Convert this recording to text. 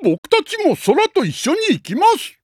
僕たちも空と一緒に行きます。